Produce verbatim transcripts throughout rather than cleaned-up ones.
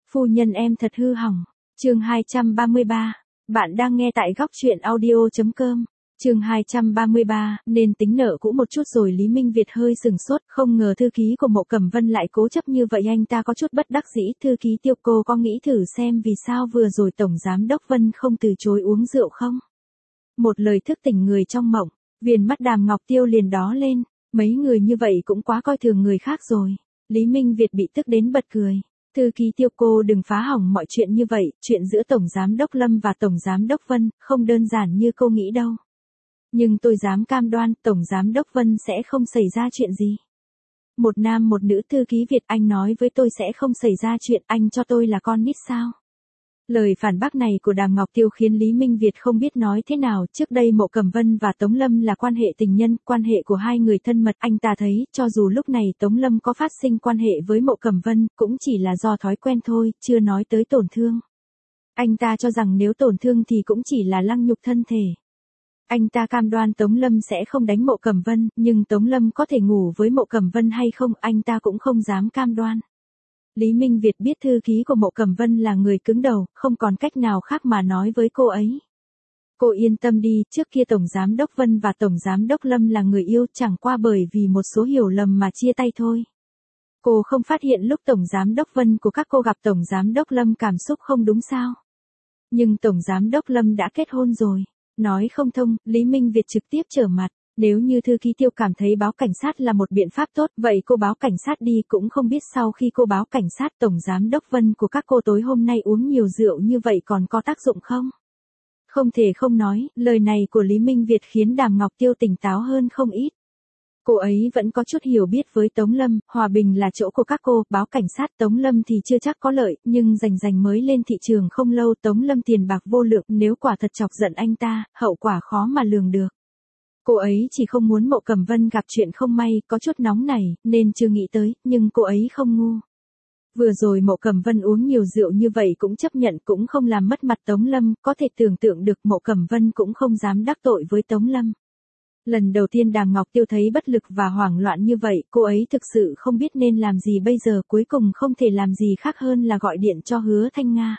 Phu nhân em thật hư hỏng. Chương hai trăm ba mươi ba. Bạn đang nghe tại góc truyện audio chấm com. Chương hai trăm ba mươi ba, nên tính nợ cũ một chút rồi. Lý Minh Việt hơi sừng sốt, không ngờ thư ký của Mộ Cẩm Vân lại cố chấp như vậy. Anh ta có chút bất đắc dĩ. Thư ký Tiêu, cô có nghĩ thử xem vì sao vừa rồi Tổng Giám Đốc Vân không từ chối uống rượu không? Một lời thức tỉnh người trong mộng, viền mắt Đàm Ngọc Tiêu liền đỏ lên. Mấy người như vậy cũng quá coi thường người khác rồi. Lý Minh Việt bị tức đến bật cười. Thư ký Tiêu, cô đừng phá hỏng mọi chuyện như vậy. Chuyện giữa Tổng Giám Đốc Lâm và Tổng Giám Đốc Vân không đơn giản như cô nghĩ đâu. Nhưng tôi dám cam đoan Tổng Giám Đốc Vân sẽ không xảy ra chuyện gì. Một nam một nữ. Thư ký Việt, anh nói với tôi sẽ không xảy ra chuyện, anh cho tôi là con nít sao? Lời phản bác này của Đàm Ngọc Tiêu khiến Lý Minh Việt không biết nói thế nào. Trước đây Mộ Cẩm Vân và Tống Lâm là quan hệ tình nhân, quan hệ của hai người thân mật. Anh ta thấy, cho dù lúc này Tống Lâm có phát sinh quan hệ với Mộ Cẩm Vân, cũng chỉ là do thói quen thôi, chưa nói tới tổn thương. Anh ta cho rằng nếu tổn thương thì cũng chỉ là lăng nhục thân thể. Anh ta cam đoan Tống Lâm sẽ không đánh Mộ Cẩm Vân, nhưng Tống Lâm có thể ngủ với Mộ Cẩm Vân hay không, anh ta cũng không dám cam đoan. Lý Minh Việt biết thư ký của Mộ Cẩm Vân là người cứng đầu, không còn cách nào khác mà nói với cô ấy. Cô yên tâm đi, trước kia Tổng Giám Đốc Vân và Tổng Giám Đốc Lâm là người yêu, chẳng qua bởi vì một số hiểu lầm mà chia tay thôi. Cô không phát hiện lúc Tổng Giám Đốc Vân của các cô gặp Tổng Giám Đốc Lâm cảm xúc không đúng sao? Nhưng Tổng Giám Đốc Lâm đã kết hôn rồi. Nói không thông, Lý Minh Việt trực tiếp trở mặt. Nếu như thư ký Tiêu cảm thấy báo cảnh sát là một biện pháp tốt, vậy cô báo cảnh sát đi. Cũng không biết sau khi cô báo cảnh sát, Tổng Giám Đốc Vân của các cô tối hôm nay uống nhiều rượu như vậy còn có tác dụng không? Không thể không nói, lời này của Lý Minh Việt khiến Đàm Ngọc Tiêu tỉnh táo hơn không ít. Cô ấy vẫn có chút hiểu biết với Tống Lâm, hòa bình là chỗ của các cô, báo cảnh sát Tống Lâm thì chưa chắc có lợi, nhưng Rành Rành mới lên thị trường không lâu, Tống Lâm tiền bạc vô lượng, nếu quả thật chọc giận anh ta, hậu quả khó mà lường được. Cô ấy chỉ không muốn Mộ Cẩm Vân gặp chuyện không may, có chút nóng này, nên chưa nghĩ tới, nhưng cô ấy không ngu. Vừa rồi Mộ Cẩm Vân uống nhiều rượu như vậy cũng chấp nhận, cũng không làm mất mặt Tống Lâm, có thể tưởng tượng được Mộ Cẩm Vân cũng không dám đắc tội với Tống Lâm. Lần đầu tiên Đàm Ngọc Tiêu thấy bất lực và hoảng loạn như vậy, cô ấy thực sự không biết nên làm gì bây giờ, cuối cùng không thể làm gì khác hơn là gọi điện cho Hứa Thanh Nga.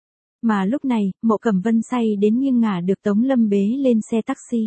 Mà lúc này, Mộ Cẩm Vân say đến nghiêng ngả được Tống Lâm bế lên xe taxi.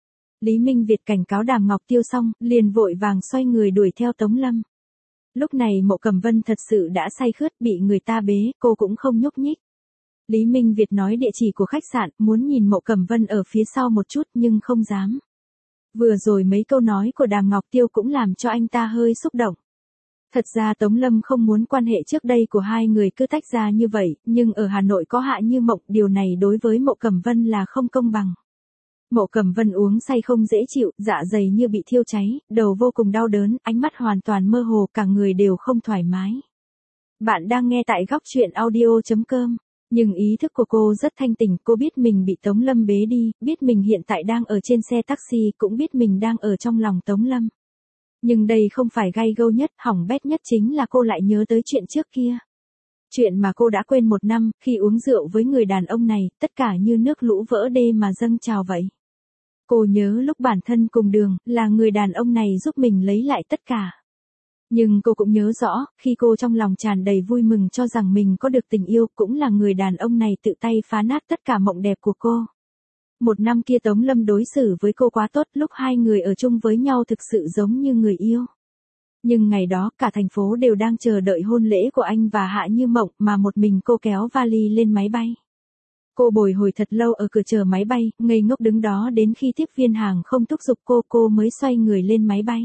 Lý Minh Việt cảnh cáo Đàm Ngọc Tiêu xong, liền vội vàng xoay người đuổi theo Tống Lâm. Lúc này Mộ Cẩm Vân thật sự đã say khướt, bị người ta bế, cô cũng không nhúc nhích. Lý Minh Việt nói địa chỉ của khách sạn, muốn nhìn Mộ Cẩm Vân ở phía sau một chút nhưng không dám. Vừa rồi mấy câu nói của Đàm Ngọc Tiêu cũng làm cho anh ta hơi xúc động. Thật ra Tống Lâm không muốn quan hệ trước đây của hai người cứ tách ra như vậy, nhưng ở Hà Nội có Hạ Như Mộng, điều này đối với Mộ Cẩm Vân là không công bằng. Mộ Cẩm Vân uống say không dễ chịu, dạ dày như bị thiêu cháy, đầu vô cùng đau đớn, ánh mắt hoàn toàn mơ hồ, cả người đều không thoải mái. Bạn đang nghe tại góc truyện audio chấm com. Nhưng ý thức của cô rất thanh tỉnh, cô biết mình bị Tống Lâm bế đi, biết mình hiện tại đang ở trên xe taxi, cũng biết mình đang ở trong lòng Tống Lâm. Nhưng đây không phải gay gâu nhất, hỏng bét nhất chính là cô lại nhớ tới chuyện trước kia. Chuyện mà cô đã quên một năm, khi uống rượu với người đàn ông này, tất cả như nước lũ vỡ đê mà dâng trào vậy. Cô nhớ lúc bản thân cùng đường, là người đàn ông này giúp mình lấy lại tất cả. Nhưng cô cũng nhớ rõ, khi cô trong lòng tràn đầy vui mừng cho rằng mình có được tình yêu, cũng là người đàn ông này tự tay phá nát tất cả mộng đẹp của cô. Một năm kia Tống Lâm đối xử với cô quá tốt, lúc hai người ở chung với nhau thực sự giống như người yêu. Nhưng ngày đó, cả thành phố đều đang chờ đợi hôn lễ của anh và Hạ Như Mộng, mà một mình cô kéo vali lên máy bay. Cô bồi hồi thật lâu ở cửa chờ máy bay, ngây ngốc đứng đó đến khi tiếp viên hàng không thúc giục cô, cô mới xoay người lên máy bay.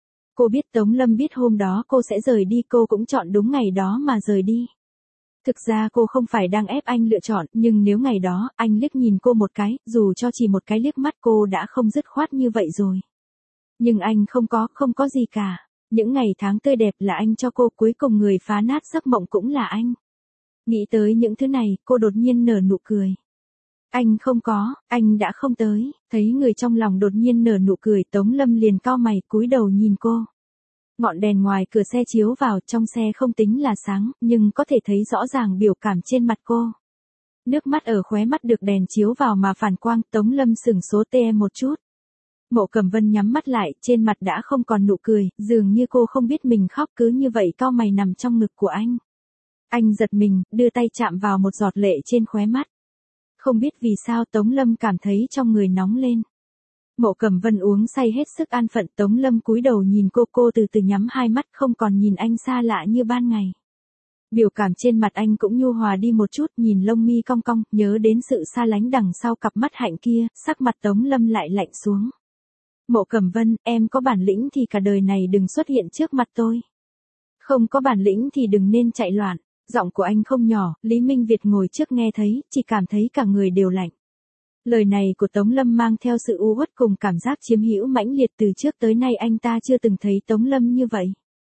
Cô biết Tống Lâm biết hôm đó cô sẽ rời đi, cô cũng chọn đúng ngày đó mà rời đi. Thực ra cô không phải đang ép anh lựa chọn, nhưng nếu ngày đó, anh liếc nhìn cô một cái, dù cho chỉ một cái liếc mắt cô đã không dứt khoát như vậy rồi. Nhưng anh không có, không có gì cả. Những ngày tháng tươi đẹp là anh cho cô, cuối cùng người phá nát giấc mộng cũng là anh. Nghĩ tới những thứ này, cô đột nhiên nở nụ cười. Anh không có, anh đã không tới. Thấy người trong lòng đột nhiên nở nụ cười, Tống Lâm liền cau mày cúi đầu nhìn cô. Ngọn đèn ngoài cửa xe chiếu vào, trong xe không tính là sáng, nhưng có thể thấy rõ ràng biểu cảm trên mặt cô. Nước mắt ở khóe mắt được đèn chiếu vào mà phản quang, Tống Lâm sửng sốt tê một chút. Mộ Cẩm Vân nhắm mắt lại, trên mặt đã không còn nụ cười, dường như cô không biết mình khóc, cứ như vậy cau mày nằm trong ngực của anh. Anh giật mình, đưa tay chạm vào một giọt lệ trên khóe mắt. Không biết vì sao Tống Lâm cảm thấy trong người nóng lên. Mộ Cẩm Vân uống say hết sức an phận, Tống Lâm cúi đầu nhìn cô, cô từ từ nhắm hai mắt, không còn nhìn anh xa lạ như ban ngày. Biểu cảm trên mặt anh cũng nhu hòa đi một chút, nhìn lông mi cong cong, nhớ đến sự xa lánh đằng sau cặp mắt hạnh kia, sắc mặt Tống Lâm lại lạnh xuống. Mộ Cẩm Vân, em có bản lĩnh thì cả đời này đừng xuất hiện trước mặt tôi. Không có bản lĩnh thì đừng nên chạy loạn. Giọng của anh không nhỏ, Lý Minh Việt ngồi trước nghe thấy, chỉ cảm thấy cả người đều lạnh. Lời này của Tống Lâm mang theo sự u uất cùng cảm giác chiếm hữu mãnh liệt, từ trước tới nay anh ta chưa từng thấy Tống Lâm như vậy.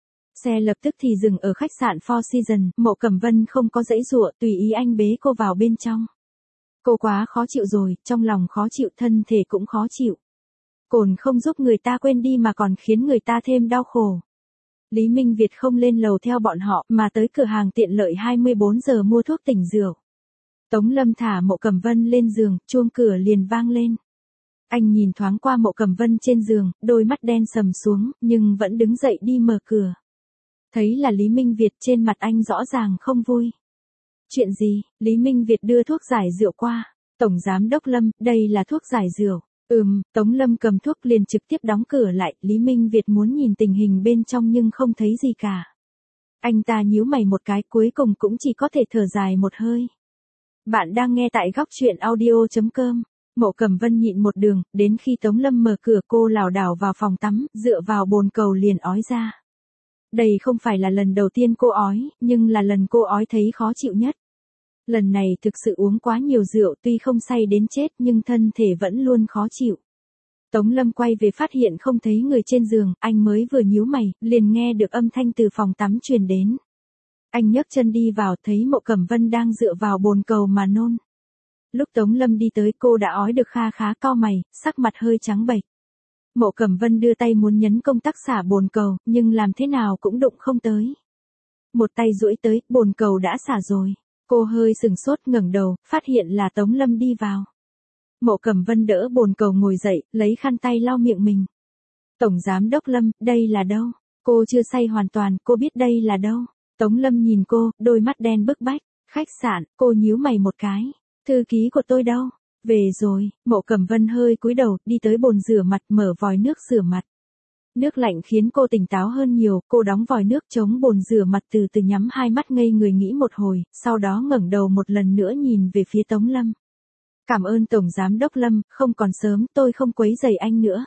Xe lập tức thì dừng ở khách sạn Four Seasons, Mộ Cẩm Vân không có giãy giụa, tùy ý anh bế cô vào bên trong. Cô quá khó chịu rồi, trong lòng khó chịu, thân thể cũng khó chịu. Cồn không giúp người ta quên đi mà còn khiến người ta thêm đau khổ. Lý Minh Việt không lên lầu theo bọn họ mà tới cửa hàng tiện lợi hai mươi bốn giờ mua thuốc tỉnh rượu. Tống Lâm thả Mộ Cẩm Vân lên giường, chuông cửa liền vang lên. Anh nhìn thoáng qua Mộ Cẩm Vân trên giường, đôi mắt đen sầm xuống, nhưng vẫn đứng dậy đi mở cửa. Thấy là Lý Minh Việt, trên mặt anh rõ ràng không vui. Chuyện gì? Lý Minh Việt đưa thuốc giải rượu qua. Tổng Giám Đốc Lâm, đây là thuốc giải rượu. Ừm, Tống Lâm cầm thuốc liền trực tiếp đóng cửa lại, Lý Minh Việt muốn nhìn tình hình bên trong nhưng không thấy gì cả. Anh ta nhíu mày một cái, cuối cùng cũng chỉ có thể thở dài một hơi. Bạn đang nghe tại góc truyện audio chấm com. Mộ Cẩm Vân nhịn một đường, đến khi Tống Lâm mở cửa cô lảo đảo vào phòng tắm, dựa vào bồn cầu liền ói ra. Đây không phải là lần đầu tiên cô ói, nhưng là lần cô ói thấy khó chịu nhất. Lần này thực sự uống quá nhiều rượu, tuy không say đến chết nhưng thân thể vẫn luôn khó chịu. Tống Lâm quay về phát hiện không thấy người trên giường, anh mới vừa nhíu mày, liền nghe được âm thanh từ phòng tắm truyền đến. Anh nhấc chân đi vào, thấy Mộ Cẩm Vân đang dựa vào bồn cầu mà nôn. Lúc Tống Lâm đi tới cô đã ói được kha khá, cau mày, sắc mặt hơi trắng bệch. Mộ Cẩm Vân đưa tay muốn nhấn công tắc xả bồn cầu, nhưng làm thế nào cũng đụng không tới. Một tay duỗi tới, bồn cầu đã xả rồi. Cô hơi sừng sốt, ngẩng đầu, phát hiện là Tống Lâm đi vào. Mộ Cẩm Vân đỡ bồn cầu ngồi dậy, lấy khăn tay lau miệng mình. Tổng Giám Đốc Lâm, đây là đâu? Cô chưa say hoàn toàn, cô biết đây là đâu? Tống Lâm nhìn cô, đôi mắt đen bức bách. Khách sạn, cô nhíu mày một cái. Thư ký của tôi đâu? Về rồi. Mộ Cẩm Vân hơi cúi đầu, đi tới bồn rửa mặt, mở vòi nước rửa mặt. Nước lạnh khiến cô tỉnh táo hơn nhiều, cô đóng vòi nước chống bồn rửa mặt, từ từ nhắm hai mắt ngây người nghĩ một hồi, sau đó ngẩng đầu một lần nữa nhìn về phía Tống Lâm. Cảm ơn Tổng Giám Đốc Lâm, không còn sớm, tôi không quấy rầy anh nữa.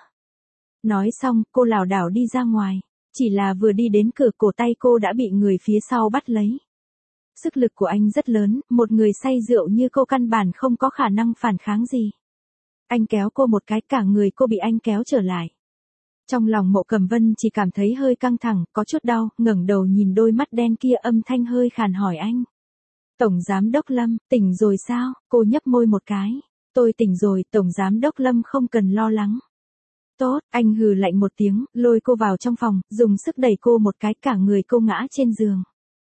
Nói xong, cô lảo đảo đi ra ngoài. Chỉ là vừa đi đến cửa, cổ tay cô đã bị người phía sau bắt lấy. Sức lực của anh rất lớn, một người say rượu như cô căn bản không có khả năng phản kháng gì. Anh kéo cô một cái, cả người cô bị anh kéo trở lại. Trong lòng Mộ Cẩm Vân chỉ cảm thấy hơi căng thẳng, có chút đau, ngẩng đầu nhìn đôi mắt đen kia, âm thanh hơi khàn hỏi anh. Tổng Giám Đốc Lâm, tỉnh rồi sao? Cô nhấp môi một cái. Tôi tỉnh rồi, Tổng Giám Đốc Lâm không cần lo lắng. Tốt, anh hừ lạnh một tiếng, lôi cô vào trong phòng, dùng sức đẩy cô một cái, cả người cô ngã trên giường.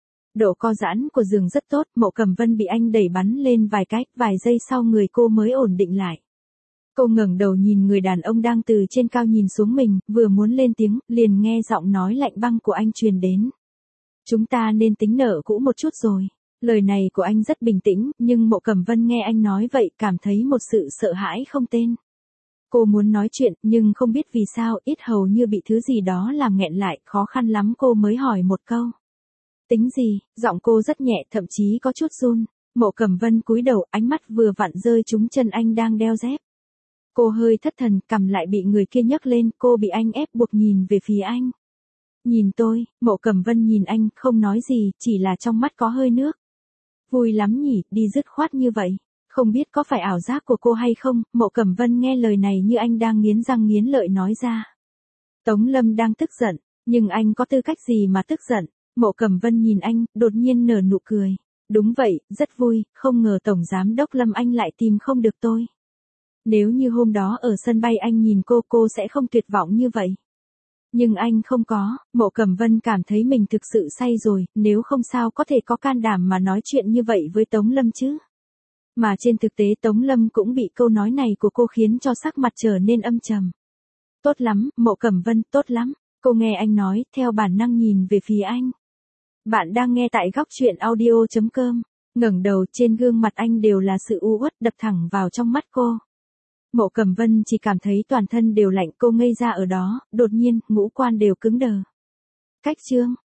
Độ co giãn của giường rất tốt, Mộ Cẩm Vân bị anh đẩy bắn lên vài cái, vài giây sau người cô mới ổn định lại. Cô ngẩng đầu nhìn người đàn ông đang từ trên cao nhìn xuống mình, vừa muốn lên tiếng, liền nghe giọng nói lạnh băng của anh truyền đến. Chúng ta nên tính nợ cũ một chút rồi. Lời này của anh rất bình tĩnh, nhưng Mộ Cẩm Vân nghe anh nói vậy, cảm thấy một sự sợ hãi không tên. Cô muốn nói chuyện, nhưng không biết vì sao, ít hầu như bị thứ gì đó làm nghẹn lại, khó khăn lắm cô mới hỏi một câu. Tính gì? Giọng cô rất nhẹ, thậm chí có chút run. Mộ Cẩm Vân cúi đầu, ánh mắt vừa vặn rơi trúng chân anh đang đeo dép. Cô hơi thất thần, cằm lại bị người kia nhấc lên, cô bị anh ép buộc nhìn về phía anh. Nhìn tôi, Mộ Cẩm Vân nhìn anh, không nói gì, chỉ là trong mắt có hơi nước. Vui lắm nhỉ, đi dứt khoát như vậy. Không biết có phải ảo giác của cô hay không, Mộ Cẩm Vân nghe lời này như anh đang nghiến răng nghiến lợi nói ra. Tống Lâm đang tức giận, nhưng anh có tư cách gì mà tức giận? Mộ Cẩm Vân nhìn anh, đột nhiên nở nụ cười. Đúng vậy, rất vui, không ngờ Tổng Giám Đốc Lâm anh lại tìm không được tôi. Nếu như hôm đó ở sân bay anh nhìn cô, cô sẽ không tuyệt vọng như vậy. Nhưng anh không có, Mộ Cẩm Vân cảm thấy mình thực sự say rồi, nếu không sao có thể có can đảm mà nói chuyện như vậy với Tống Lâm chứ. Mà trên thực tế Tống Lâm cũng bị câu nói này của cô khiến cho sắc mặt trở nên âm trầm. Tốt lắm, Mộ Cẩm Vân, tốt lắm. Cô nghe anh nói, theo bản năng nhìn về phía anh. Bạn đang nghe tại góc chuyện audio chấm com. Ngẩng đầu, trên gương mặt anh đều là sự u uất đập thẳng vào trong mắt cô. Mộ Cẩm Vân chỉ cảm thấy toàn thân đều lạnh, cô ngây ra ở đó, đột nhiên, ngũ quan đều cứng đờ. Cách chương.